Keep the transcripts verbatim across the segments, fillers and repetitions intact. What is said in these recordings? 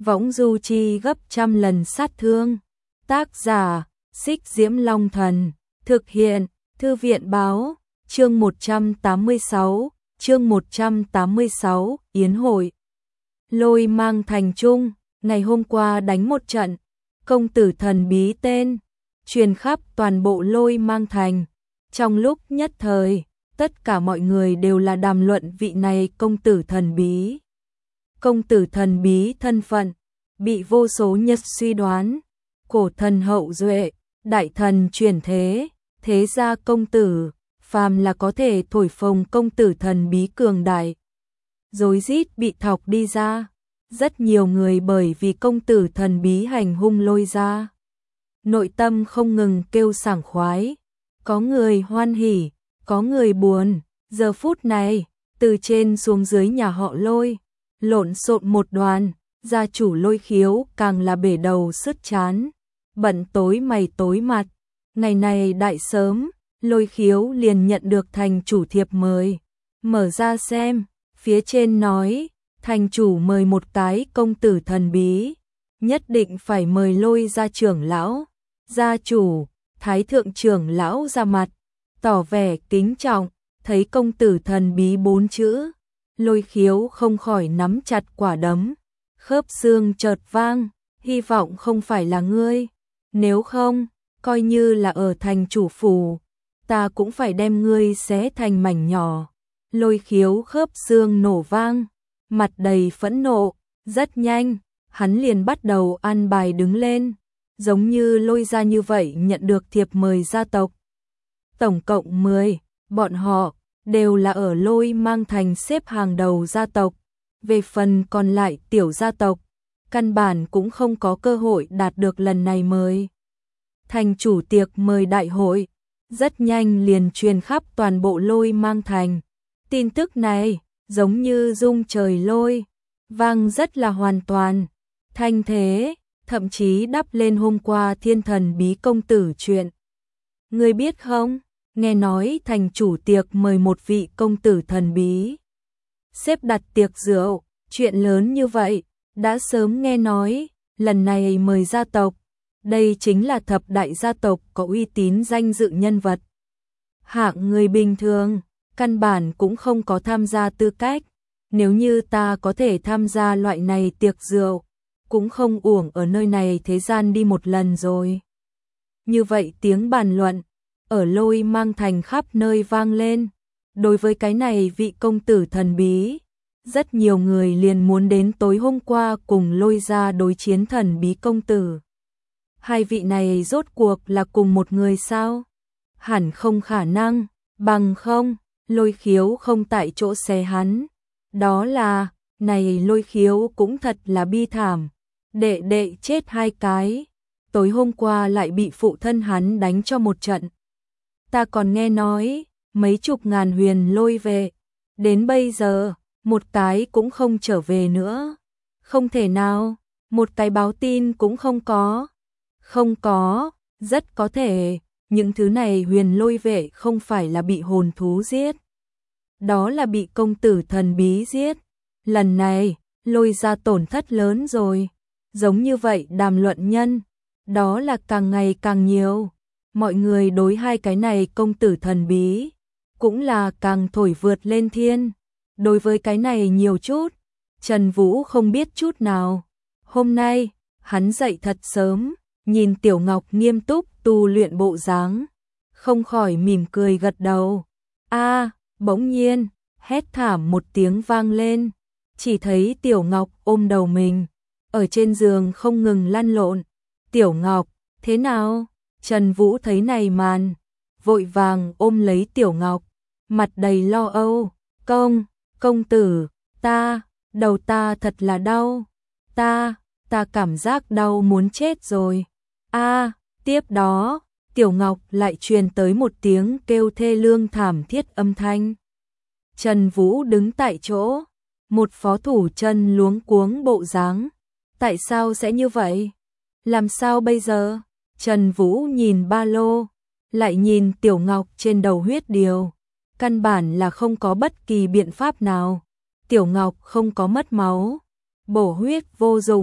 võng du chi gấp trăm lần sát thương. Tác giả, Xích Diễm Long Thần, thực hiện, Thư viện báo, chương một trăm tám mươi sáu, chương một trăm tám mươi sáu, Yến hội. Lôi Mang Thành Trung, ngày hôm qua đánh một trận, công tử thần bí tên, truyền khắp toàn bộ Lôi Mang Thành. Trong lúc nhất thời, tất cả mọi người đều là đàm luận vị này công tử thần bí. Công tử thần bí thân phận, bị vô số nhất suy đoán, cổ thần hậu duệ, đại thần chuyển thế, thế gia công tử, phàm là có thể thổi phồng công tử thần bí cường đại. Rối rít bị thọc đi ra, rất nhiều người bởi vì công tử thần bí hành hung Lôi gia. Nội tâm không ngừng kêu sảng khoái, có người hoan hỉ, có người buồn, giờ phút này, từ trên xuống dưới nhà họ Lôi, lộn xộn một đoàn, gia chủ Lôi Khiếu càng là bể đầu sứt chán, bận tối mày tối mặt. Ngày này đại sớm, Lôi Khiếu liền nhận được thành chủ thiệp mời, mở ra xem, phía trên nói, thành chủ mời một cái công tử thần bí, nhất định phải mời Lôi gia trưởng lão. Gia chủ, thái thượng trưởng lão ra mặt, tỏ vẻ kính trọng, thấy công tử thần bí bốn chữ, Lôi Khiếu không khỏi nắm chặt quả đấm, khớp xương chợt vang, hy vọng không phải là ngươi, nếu không, coi như là ở thành chủ phủ, ta cũng phải đem ngươi xé thành mảnh nhỏ. Lôi Khiếu khớp xương nổ vang, mặt đầy phẫn nộ, rất nhanh, hắn liền bắt đầu ăn bài đứng lên, giống như Lôi gia như vậy nhận được thiệp mời gia tộc. Tổng cộng mười, bọn họ đều là ở Lôi Mang Thành xếp hàng đầu gia tộc, về phần còn lại tiểu gia tộc, căn bản cũng không có cơ hội đạt được lần này mời. Thành chủ tiệc mời đại hội, rất nhanh liền truyền khắp toàn bộ Lôi Mang Thành. Tin tức này, giống như rung trời lôi, vang rất là hoàn toàn, thanh thế, thậm chí đắp lên hôm qua thiên thần bí công tử chuyện. Ngươi biết không, nghe nói thành chủ tiệc mời một vị công tử thần bí. Xếp đặt tiệc rượu, chuyện lớn như vậy, đã sớm nghe nói, lần này mời gia tộc. Đây chính là thập đại gia tộc có uy tín danh dự nhân vật. Hạng người bình thường, căn bản cũng không có tham gia tư cách. Nếu như ta có thể tham gia loại này tiệc rượu, cũng không uổng ở nơi này thế gian đi một lần rồi. Như vậy tiếng bàn luận, ở Lôi Mang Thành khắp nơi vang lên. Đối với cái này vị công tử thần bí, rất nhiều người liền muốn đến tối hôm qua cùng Lôi gia đối chiến thần bí công tử. Hai vị này rốt cuộc là cùng một người sao? Hẳn không khả năng, bằng không, Lôi Khiếu không tại chỗ xé hắn. Đó là, này Lôi Khiếu cũng thật là bi thảm. Đệ đệ chết hai cái, tối hôm qua lại bị phụ thân hắn đánh cho một trận. Ta còn nghe nói, mấy chục ngàn huyền lôi về, đến bây giờ, một cái cũng không trở về nữa. Không thể nào, một cái báo tin cũng không có. Không có, rất có thể, những thứ này huyền lôi vệ không phải là bị hồn thú giết. Đó là bị công tử thần bí giết. Lần này, Lôi gia tổn thất lớn rồi. Giống như vậy đàm luận nhân, đó là càng ngày càng nhiều. Mọi người đối hai cái này công tử thần bí, cũng là càng thổi vượt lên thiên. Đối với cái này nhiều chút, Trần Vũ không biết chút nào. Hôm nay, hắn dậy thật sớm, nhìn Tiểu Ngọc nghiêm túc tu luyện bộ dáng, không khỏi mỉm cười gật đầu. A, bỗng nhiên, hét thảm một tiếng vang lên, chỉ thấy Tiểu Ngọc ôm đầu mình, ở trên giường không ngừng lăn lộn. Tiểu Ngọc, thế nào? Trần Vũ thấy này màn, vội vàng ôm lấy Tiểu Ngọc, mặt đầy lo âu. Công, công tử, ta, đầu ta thật là đau. Ta, ta cảm giác đau muốn chết rồi. A, tiếp đó, Tiểu Ngọc lại truyền tới một tiếng kêu thê lương thảm thiết âm thanh. Trần Vũ đứng tại chỗ, một phó thủ chân luống cuống bộ dáng. Tại sao sẽ như vậy? Làm sao bây giờ? Trần Vũ nhìn ba lô, lại nhìn Tiểu Ngọc trên đầu huyết điều. Căn bản là không có bất kỳ biện pháp nào. Tiểu Ngọc không có mất máu, bổ huyết vô dụng,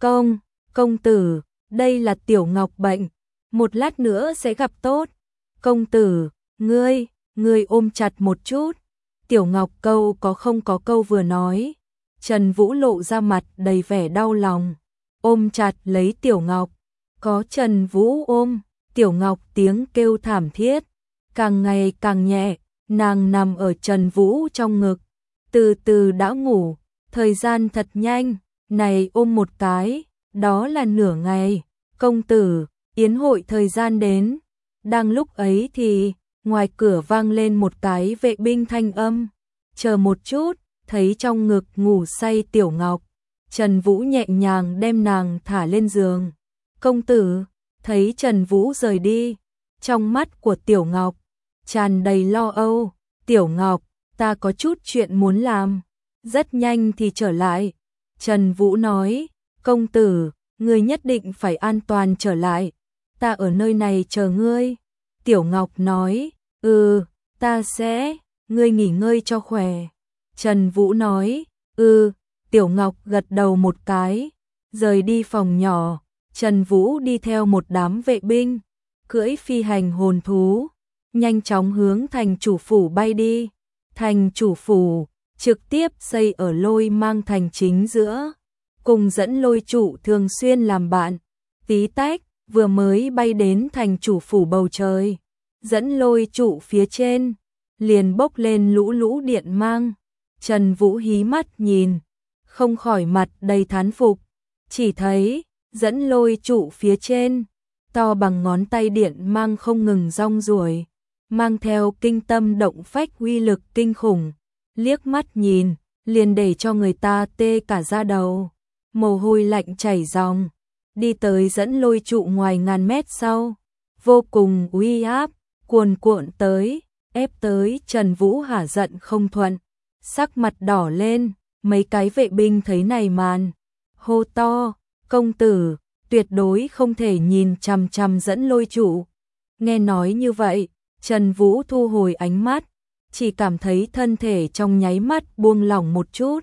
Công, công tử, đây là Tiểu Ngọc bệnh, một lát nữa sẽ gặp tốt. Công tử, ngươi, ngươi ôm chặt một chút. Tiểu Ngọc câu có không có câu vừa nói. Trần Vũ lộ ra mặt đầy vẻ đau lòng, ôm chặt lấy Tiểu Ngọc. Có Trần Vũ ôm, Tiểu Ngọc tiếng kêu thảm thiết, càng ngày càng nhẹ, nàng nằm ở Trần Vũ trong ngực, từ từ đã ngủ, thời gian thật nhanh, này ôm một cái, đó là nửa ngày. Công tử, yến hội thời gian đến. Đang lúc ấy thì, ngoài cửa vang lên một cái vệ binh thanh âm. Chờ một chút, thấy trong ngực ngủ say Tiểu Ngọc. Trần Vũ nhẹ nhàng đem nàng thả lên giường. Công tử, thấy Trần Vũ rời đi, trong mắt của Tiểu Ngọc tràn đầy lo âu. Tiểu Ngọc, ta có chút chuyện muốn làm, rất nhanh thì trở lại. Trần Vũ nói, công tử, ngươi nhất định phải an toàn trở lại, ta ở nơi này chờ ngươi. Tiểu Ngọc nói, ừ, ta sẽ, ngươi nghỉ ngơi cho khỏe. Trần Vũ nói, ừ, Tiểu Ngọc gật đầu một cái, rời đi phòng nhỏ. Trần Vũ đi theo một đám vệ binh, cưỡi phi hành hồn thú, nhanh chóng hướng thành chủ phủ bay đi. Thành chủ phủ, trực tiếp xây ở Lôi Mang thành chính giữa, cùng dẫn Lôi trụ thường xuyên làm bạn. Tí tách, vừa mới bay đến thành chủ phủ bầu trời, dẫn Lôi trụ phía trên, liền bốc lên lũ lũ điện mang. Trần Vũ hí mắt nhìn, không khỏi mặt đầy thán phục, chỉ thấy dẫn Lôi trụ phía trên, to bằng ngón tay điện mang không ngừng rong ruổi, mang theo kinh tâm động phách uy lực kinh khủng, liếc mắt nhìn, liền để cho người ta tê cả da đầu, mồ hôi lạnh chảy ròng. Đi tới dẫn Lôi trụ ngoài ngàn mét sau, vô cùng uy áp, cuồn cuộn tới, ép tới Trần Vũ hả giận không thuận, sắc mặt đỏ lên. Mấy cái vệ binh thấy này màn, hô to, công tử, tuyệt đối không thể nhìn chằm chằm dẫn Lôi trụ. Nghe nói như vậy, Trần Vũ thu hồi ánh mắt, chỉ cảm thấy thân thể trong nháy mắt buông lỏng một chút,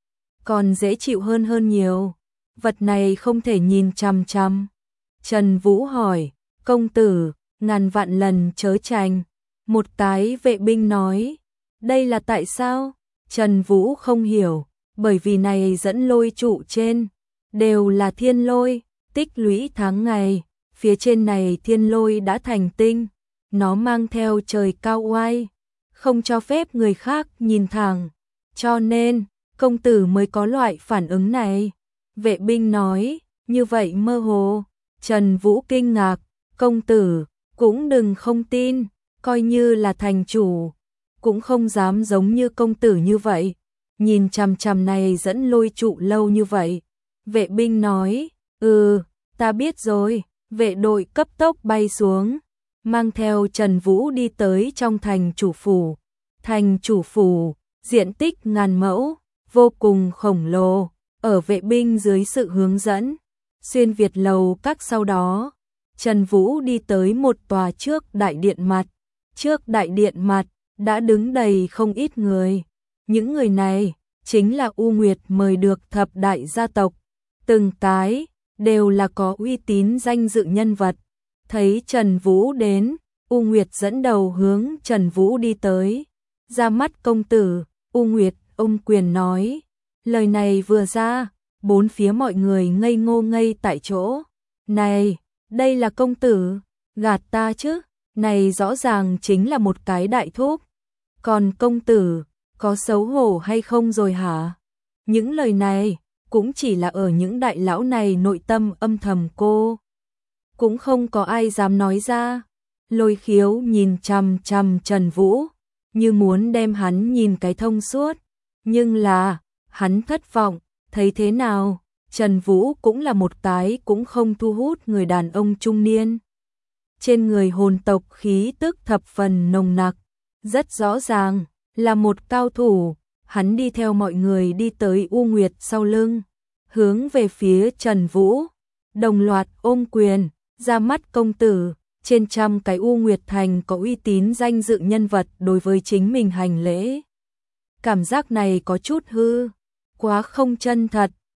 còn dễ chịu hơn hơn nhiều. Vật này không thể nhìn chằm chằm. Trần Vũ hỏi, công tử, ngàn vạn lần chớ tránh. Một cái vệ binh nói, đây là tại sao? Trần Vũ không hiểu, bởi vì này dẫn Lôi trụ trên, đều là thiên lôi, tích lũy tháng ngày, phía trên này thiên lôi đã thành tinh, nó mang theo trời cao oai, không cho phép người khác nhìn thẳng, cho nên, công tử mới có loại phản ứng này. Vệ binh nói, như vậy mơ hồ. Trần Vũ kinh ngạc, công tử, cũng đừng không tin, coi như là thành chủ, cũng không dám giống như công tử như vậy, nhìn chằm chằm này dẫn Lôi trụ lâu như vậy. Vệ binh nói, ừ, ta biết rồi. Vệ đội cấp tốc bay xuống, mang theo Trần Vũ đi tới trong thành chủ phủ. Thành chủ phủ, diện tích ngàn mẫu, vô cùng khổng lồ, ở vệ binh dưới sự hướng dẫn, xuyên Việt lầu các sau đó, Trần Vũ đi tới một tòa trước đại điện mặt. Trước đại điện mặt, đã đứng đầy không ít người. Những người này, chính là U Nguyệt mời được thập đại gia tộc. Từng cái, đều là có uy tín danh dự nhân vật. Thấy Trần Vũ đến, U Nguyệt dẫn đầu hướng Trần Vũ đi tới. Ra mắt công tử, U Nguyệt ôm quyền nói. Lời này vừa ra, bốn phía mọi người ngây ngô ngây tại chỗ. Này, đây là công tử, gạt ta chứ, này rõ ràng chính là một cái đại thúc. Còn công tử, có xấu hổ hay không rồi hả? Những lời này, cũng chỉ là ở những đại lão này nội tâm âm thầm cô. Cũng không có ai dám nói ra. Lôi Khiếu nhìn chằm chằm Trần Vũ, như muốn đem hắn nhìn cái thông suốt. Nhưng là, hắn thất vọng, thấy thế nào, Trần Vũ cũng là một cái cũng không thu hút người đàn ông trung niên. Trên người hồn tộc khí tức thập phần nồng nặc, rất rõ ràng, là một cao thủ. Hắn đi theo mọi người đi tới U Nguyệt sau lưng, hướng về phía Trần Vũ, đồng loạt ôm quyền. Ra mắt công tử, trên trăm cái U Nguyệt Thành có uy tín danh dự nhân vật đối với chính mình hành lễ. Cảm giác này có chút hư, quá không chân thật,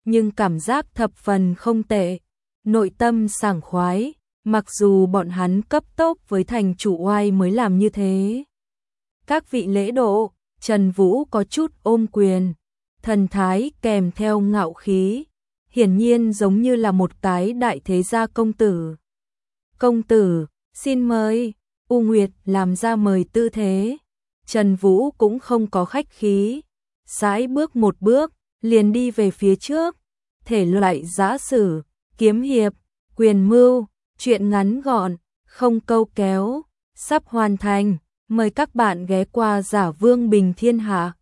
nhưng cảm giác thập phần không tệ, nội tâm sảng khoái, mặc dù bọn hắn cấp tốc với thành chủ oai mới làm như thế. Các vị lễ độ, Trần Vũ có chút ôm quyền, thần thái kèm theo ngạo khí, hiển nhiên giống như là một cái đại thế gia công tử. Công tử, xin mời, U Nguyệt làm ra mời tư thế. Trần Vũ cũng không có khách khí, sải bước một bước, liền đi về phía trước, thể loại giã sử, kiếm hiệp, quyền mưu, chuyện ngắn gọn, không câu kéo, sắp hoàn thành, mời các bạn ghé qua Giả Vương Bình Thiên Hạ.